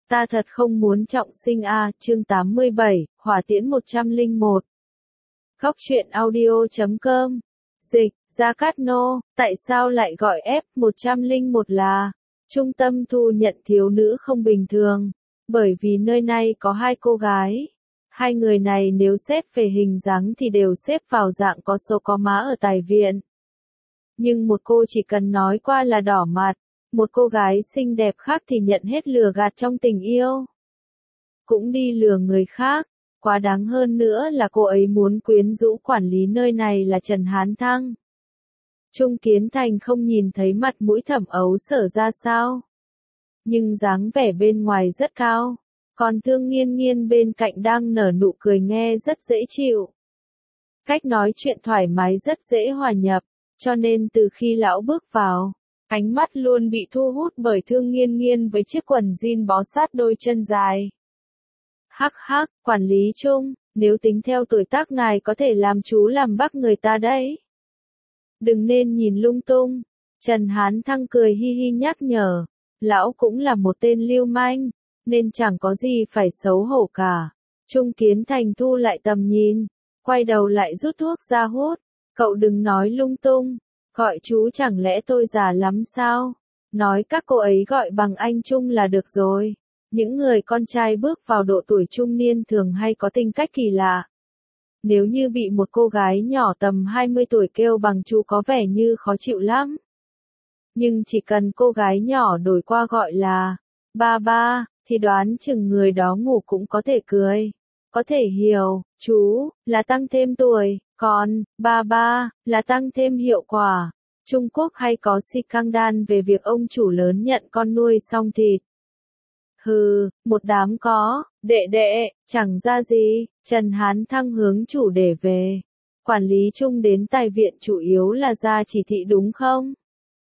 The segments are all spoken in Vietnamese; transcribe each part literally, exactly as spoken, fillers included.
Ta thật không muốn trọng sinh a, chương tám mươi bảy, Hỏa tiễn một trăm lẻ một. Góc truyện audio chấm com. Dịch, Gia Cát Nô, tại sao lại gọi F một trăm lẻ một là trung tâm thu nhận thiếu nữ không bình thường? Bởi vì nơi này có hai cô gái. Hai người này nếu xét về hình dáng thì đều xếp vào dạng có số có má ở tài viện. Nhưng một cô chỉ cần nói qua là đỏ mặt. Một cô gái xinh đẹp khác thì nhận hết lừa gạt trong tình yêu. Cũng đi lừa người khác. Quá đáng hơn nữa là cô ấy muốn quyến rũ quản lý nơi này là Trần Hán Thăng. Trung Kiến Thành không nhìn thấy mặt mũi Thẩm Ấu Sở ra sao. Nhưng dáng vẻ bên ngoài rất cao. Còn Thương Nghiên Nghiên bên cạnh đang nở nụ cười nghe rất dễ chịu. Cách nói chuyện thoải mái rất dễ hòa nhập. Cho nên từ khi lão bước vào, ánh mắt luôn bị thu hút bởi Thương Nghiên Nghiên với chiếc quần jean bó sát đôi chân dài. Hắc hắc, quản lý Trung, nếu tính theo tuổi tác ngài có thể làm chú làm bác người ta đấy. Đừng nên nhìn lung tung. Trần Hán Thăng cười hi hi nhắc nhở. Lão cũng là một tên lưu manh, nên chẳng có gì phải xấu hổ cả. Trung Kiến Thành thu lại tầm nhìn, quay đầu lại rút thuốc ra hút. Cậu đừng nói lung tung. Gọi chú chẳng lẽ tôi già lắm sao? Nói các cô ấy gọi bằng anh Trung là được rồi. Những người con trai bước vào độ tuổi trung niên thường hay có tính cách kỳ lạ. Nếu như bị một cô gái nhỏ tầm hai mươi tuổi kêu bằng chú có vẻ như khó chịu lắm. Nhưng chỉ cần cô gái nhỏ đổi qua gọi là ba ba, thì đoán chừng người đó ngủ cũng có thể cười. Có thể hiểu, chú, là tăng thêm tuổi, còn, ba ba, là tăng thêm hiệu quả. Trung Quốc hay có scandal về việc ông chủ lớn nhận con nuôi xong thịt. Hừ, một đám có, đệ đệ, chẳng ra gì. Trần Hán Thăng hướng chủ đề về. Quản lý Trung đến tài viện chủ yếu là ra chỉ thị đúng không?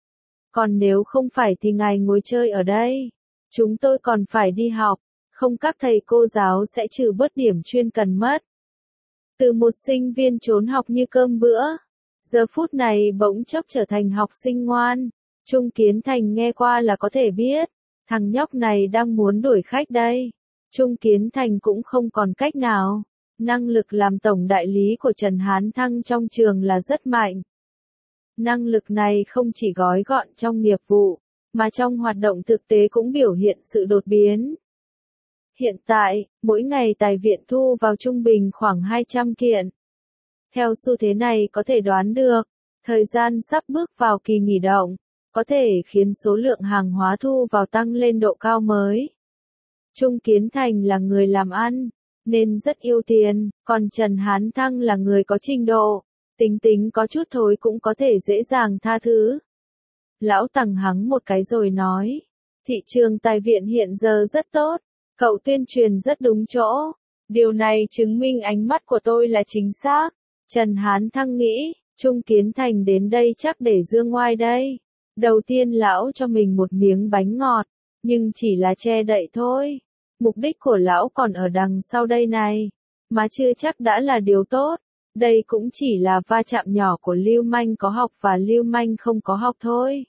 Còn nếu không phải thì ngài ngồi chơi ở đây. Chúng tôi còn phải đi học, không các thầy cô giáo sẽ trừ bớt điểm chuyên cần mất. Từ một sinh viên trốn học như cơm bữa, giờ phút này bỗng chốc trở thành học sinh ngoan. Trung Kiến Thành nghe qua là có thể biết, thằng nhóc này đang muốn đuổi khách đây. Trung Kiến Thành cũng không còn cách nào. Năng lực làm tổng đại lý của Trần Hán Thăng trong trường là rất mạnh. Năng lực này không chỉ gói gọn trong nghiệp vụ, mà trong hoạt động thực tế cũng biểu hiện sự đột biến. Hiện tại, mỗi ngày tài viện thu vào trung bình khoảng hai trăm kiện. Theo xu thế này có thể đoán được, thời gian sắp bước vào kỳ nghỉ động, có thể khiến số lượng hàng hóa thu vào tăng lên độ cao mới. Trung Kiến Thành là người làm ăn, nên rất yêu tiền, còn Trần Hán Thăng là người có trình độ, tính tính có chút thối cũng có thể dễ dàng tha thứ. Lão tằng hắng một cái rồi nói, thị trường tài viện hiện giờ rất tốt, cậu tuyên truyền rất đúng chỗ, điều này chứng minh ánh mắt của tôi là chính xác. Trần Hán Thăng nghĩ, Trung Kiến Thành đến đây chắc để dương ngoai đây. Đầu tiên lão cho mình một miếng bánh ngọt, nhưng chỉ là che đậy thôi. Mục đích của lão còn ở đằng sau đây này, mà chưa chắc đã là điều tốt. Đây cũng chỉ là va chạm nhỏ của lưu manh có học và lưu manh không có học thôi.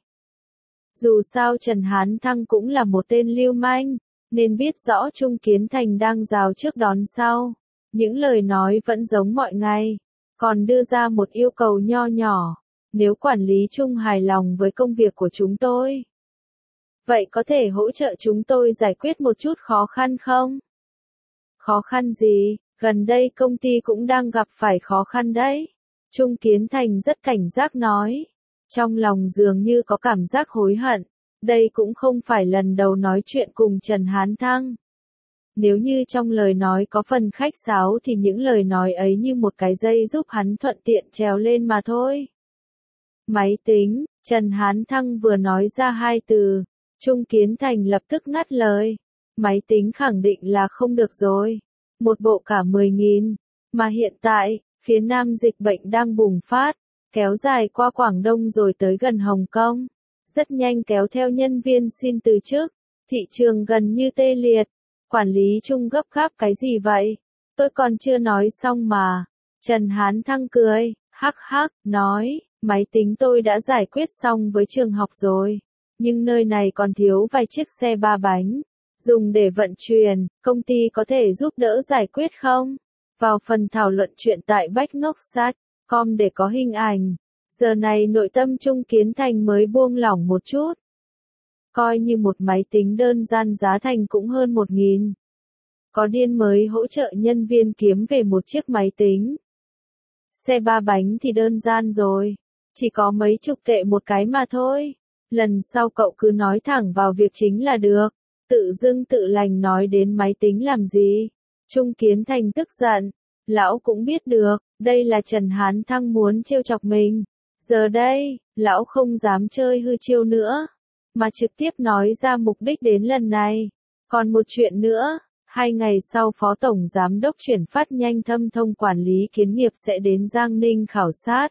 Dù sao Trần Hán Thăng cũng là một tên lưu manh, nên biết rõ Trung Kiến Thành đang rào trước đón sau. Những lời nói vẫn giống mọi ngày, còn đưa ra một yêu cầu nho nhỏ. Nếu quản lý Trung hài lòng với công việc của chúng tôi, vậy có thể hỗ trợ chúng tôi giải quyết một chút khó khăn không? Khó khăn gì? Gần đây công ty cũng đang gặp phải khó khăn đấy. Trung Kiến Thành rất cảnh giác nói. Trong lòng dường như có cảm giác hối hận. Đây cũng không phải lần đầu nói chuyện cùng Trần Hán Thăng. Nếu như trong lời nói có phần khách sáo thì những lời nói ấy như một cái dây giúp hắn thuận tiện trèo lên mà thôi. Máy tính, Trần Hán Thăng vừa nói ra hai từ. Trung Kiến Thành lập tức ngắt lời. Máy tính khẳng định là không được rồi. Một bộ cả mười nghìn. Mà hiện tại, phía Nam dịch bệnh đang bùng phát, kéo dài qua Quảng Đông rồi tới gần Hồng Kông. Rất nhanh kéo theo nhân viên xin từ chức. Thị trường gần như tê liệt. Quản lý Trung gấp gáp cái gì vậy? Tôi còn chưa nói xong mà. Trần Hán Thăng cười, hắc hắc, nói, máy tính tôi đã giải quyết xong với trường học rồi. Nhưng nơi này còn thiếu vài chiếc xe ba bánh. dùng để vận chuyển, công ty có thể giúp đỡ giải quyết không? Vào phần thảo luận chuyện tại bách ngốc sát chấm com để có hình ảnh. Giờ này nội tâm Trung Kiến Thành mới buông lỏng một chút. Coi như một máy tính đơn gian giá thành cũng hơn một nghìn. Có điên mới hỗ trợ nhân viên kiếm về một chiếc máy tính. Xe ba bánh thì đơn giản rồi. Chỉ có mấy chục tệ một cái mà thôi. Lần sau cậu cứ nói thẳng vào việc chính là được. Tự dưng tự lành nói đến máy tính làm gì. Trung Kiến Thành tức giận. Lão cũng biết được, đây là Trần Hán Thăng muốn trêu chọc mình. Giờ đây, lão không dám chơi hư chiêu nữa. Mà trực tiếp nói ra mục đích đến lần này. Còn một chuyện nữa. Hai ngày sau Phó Tổng Giám đốc chuyển phát nhanh Thâm Thông quản lý kiến nghiệp sẽ đến Giang Ninh khảo sát.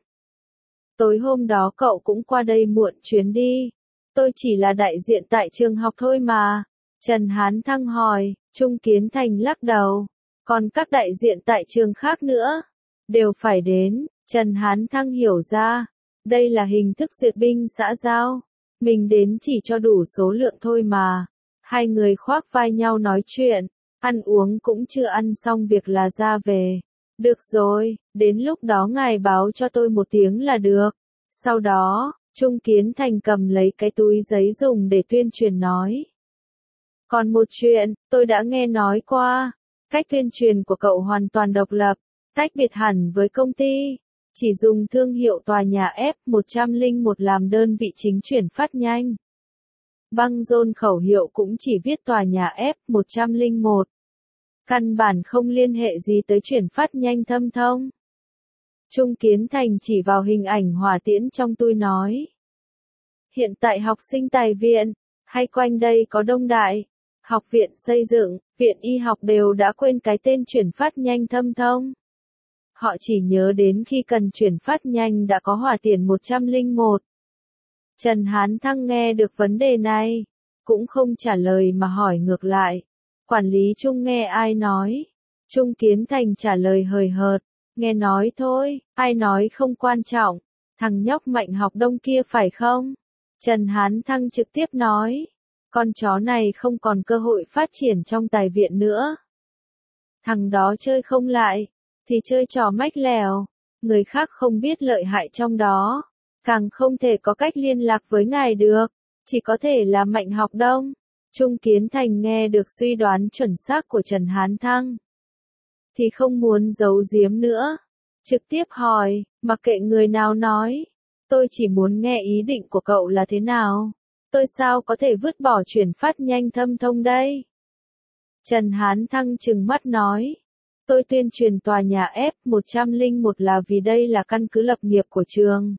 Tối hôm đó cậu cũng qua đây muộn chuyến đi. Tôi chỉ là đại diện tại trường học thôi mà. Trần Hán Thăng hỏi, Trung Kiến Thành lắc đầu. Còn các đại diện tại trường khác nữa, đều phải đến. Trần Hán Thăng hiểu ra, đây là hình thức duyệt binh xã giao. Mình đến chỉ cho đủ số lượng thôi mà. Hai người khoác vai nhau nói chuyện. Ăn uống cũng chưa ăn xong việc là ra về. Được rồi, đến lúc đó ngài báo cho tôi một tiếng là được. Sau đó, Trung Kiến Thành cầm lấy cái túi giấy dùng để tuyên truyền nói. Còn một chuyện, tôi đã nghe nói qua. Cách tuyên truyền của cậu hoàn toàn độc lập, tách biệt hẳn với công ty. Chỉ dùng thương hiệu tòa nhà F một không một làm đơn vị chính chuyển phát nhanh. Băng rôn khẩu hiệu cũng chỉ viết tòa nhà F một không một. Căn bản không liên hệ gì tới chuyển phát nhanh Thâm Thông. Trung Kiến Thành chỉ vào hình ảnh hỏa tiễn trong túi nói. Hiện tại học sinh tài viện, hay quanh đây có đông đại, học viện xây dựng, viện y học đều đã quên cái tên chuyển phát nhanh Thâm Thông. Họ chỉ nhớ đến khi cần chuyển phát nhanh đã có hỏa tiễn một không một. Trần Hán Thăng nghe được vấn đề này, cũng không trả lời mà hỏi ngược lại. Quản lý Trung nghe ai nói? Trung Kiến Thành trả lời hời hợt, nghe nói thôi, ai nói không quan trọng, thằng nhóc Mạnh Học Đông kia phải không? Trần Hán Thăng trực tiếp nói, con chó này không còn cơ hội phát triển trong tài viện nữa. Thằng đó chơi không lại, thì chơi trò mách lèo, người khác không biết lợi hại trong đó, càng không thể có cách liên lạc với ngài được, chỉ có thể là Mạnh Học Đông. Trung Kiến Thành nghe được suy đoán chuẩn xác của Trần Hán Thăng, thì không muốn giấu giếm nữa, trực tiếp hỏi, mặc kệ người nào nói, tôi chỉ muốn nghe ý định của cậu là thế nào, tôi sao có thể vứt bỏ chuyển phát nhanh Thâm Thông đây? Trần Hán Thăng trừng mắt nói, tôi tuyên truyền tòa nhà F một không một là vì đây là căn cứ lập nghiệp của trường.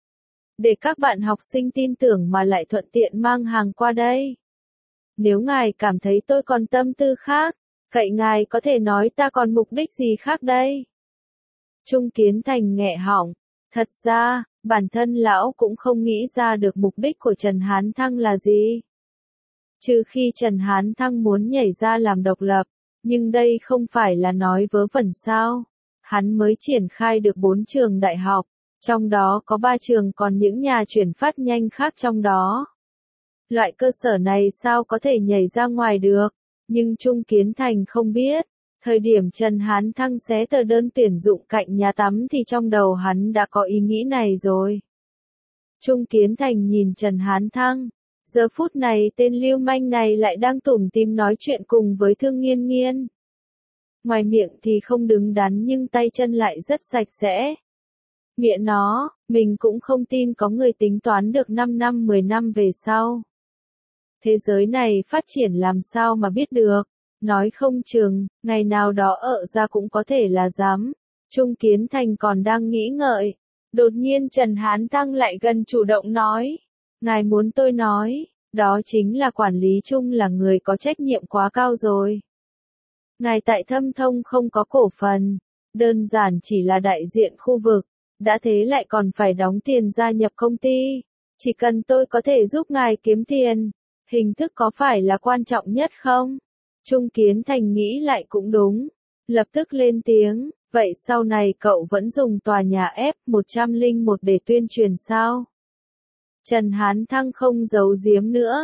Để các bạn học sinh tin tưởng mà lại thuận tiện mang hàng qua đây. Nếu ngài cảm thấy tôi còn tâm tư khác, cậy ngài có thể nói ta còn mục đích gì khác đây? Trung Kiến Thành nghẹ họng, thật ra, bản thân lão cũng không nghĩ ra được mục đích của Trần Hán Thăng là gì. Trừ khi Trần Hán Thăng muốn nhảy ra làm độc lập, nhưng đây không phải là nói vớ vẩn sao. Hắn mới triển khai được bốn trường đại học, trong đó có ba trường còn những nhà chuyển phát nhanh khác trong đó. Loại cơ sở này sao có thể nhảy ra ngoài được, nhưng Trung Kiến Thành không biết, thời điểm Trần Hán Thăng xé tờ đơn tuyển dụng cạnh nhà tắm thì trong đầu hắn đã có ý nghĩ này rồi. Trung Kiến Thành nhìn Trần Hán Thăng, giờ phút này tên lưu manh này lại đang tủm tỉm nói chuyện cùng với Thương Nghiên Nghiên. Ngoài miệng thì không đứng đắn nhưng tay chân lại rất sạch sẽ. Mẹ nó, mình cũng không tin có người tính toán được năm năm mười năm về sau. Thế giới này phát triển làm sao mà biết được, nói không chừng, ngày nào đó ợ ra cũng có thể là dám. Trung Kiến Thành còn đang nghĩ ngợi, đột nhiên Trần Hán Thăng lại gần chủ động nói, ngài muốn tôi nói, đó chính là quản lý Trung là người có trách nhiệm quá cao rồi. Ngài tại Thâm Thông không có cổ phần, đơn giản chỉ là đại diện khu vực, đã thế lại còn phải đóng tiền gia nhập công ty, chỉ cần tôi có thể giúp ngài kiếm tiền. Hình thức có phải là quan trọng nhất không? Trung Kiến Thành nghĩ lại cũng đúng. Lập tức lên tiếng, vậy sau này cậu vẫn dùng tòa nhà F một không một để tuyên truyền sao? Trần Hán Thăng không giấu giếm nữa.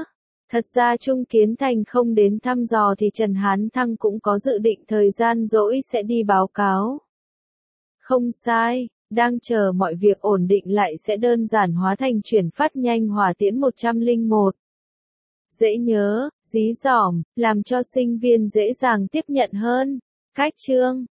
Thật ra Trung Kiến Thành không đến thăm dò thì Trần Hán Thăng cũng có dự định thời gian rỗi sẽ đi báo cáo. Không sai, đang chờ mọi việc ổn định lại sẽ đơn giản hóa thành chuyển phát nhanh hỏa tiễn một trăm lẻ một. Dễ nhớ, dí dỏm, làm cho sinh viên dễ dàng tiếp nhận hơn. Cách chương